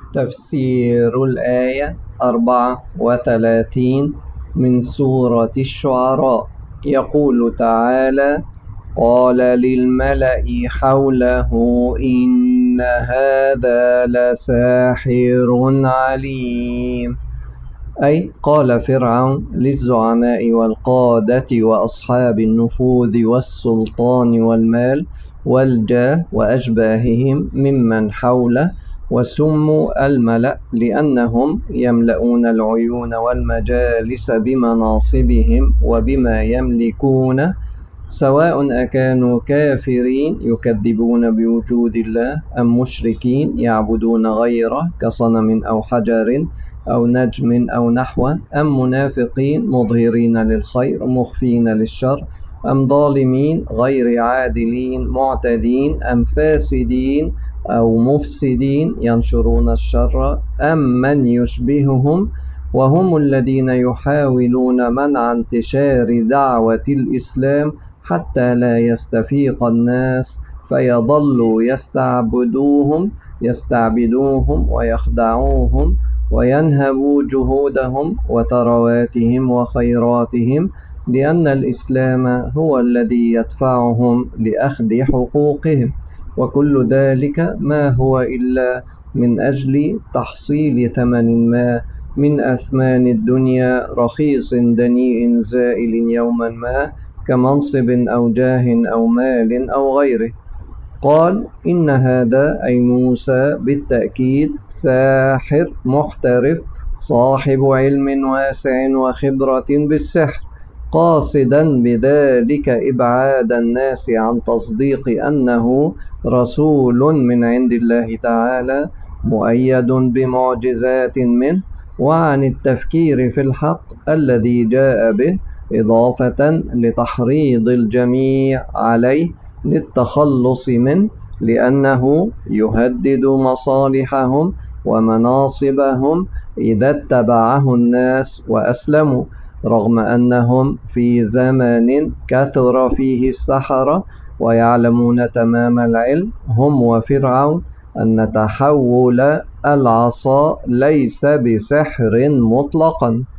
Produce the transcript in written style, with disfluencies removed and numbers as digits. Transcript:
تفسير الآية 34 من سورة الشعراء. يقول تعالى: قال للملأ حوله إن هذا لساحر عليم. أي قال فرعون للزعماء والقادة وأصحاب النفوذ والسلطان والمال والجاه وأشباههم ممن حوله، وسموا الملأ لأنهم يملؤون العيون والمجالس بمناصبهم وبما يملكون، سواء أكانوا كافرين يكذبون بوجود الله أم مشركين يعبدون غيره كصنم أو حجر أو نجم أو نحوه، أم منافقين مظهرين للخير مخفين للشر، أم ظالمين غير عادلين معتدين، أم فاسدين أو مفسدين ينشرون الشر، أم من يشبههم وهم الذين يحاولون منع انتشار دعوة الإسلام حتى لا يستفيق الناس فيظلوا يستعبدوهم ويخدعوهم وينهبوا جهودهم وثرواتهم وخيراتهم، لأن الإسلام هو الذي يدفعهم لأخذ حقوقهم، وكل ذلك ما هو إلا من أجل تحصيل ثمن ما من أثمان الدنيا رخيص دنيء زائل يوما ما، كمنصب أو جاه أو مال أو غيره. قال إن هذا أي موسى بالتأكيد ساحر محترف صاحب علم واسع وخبرة بالسحر، قاصدا بذلك إبعاد الناس عن تصديق أنه رسول من عند الله تعالى مؤيد بمعجزات منه، وعن التفكير في الحق الذي جاء به، إضافة لتحريض الجميع عليه للتخلص منه، لأنه يهدد مصالحهم ومناصبهم إذا اتبعه الناس وأسلموا، رغم أنهم في زمن كثر فيه السحرة ويعلمون تمام العلم هم وفرعون أن تحول العصا ليس بسحر مطلقا.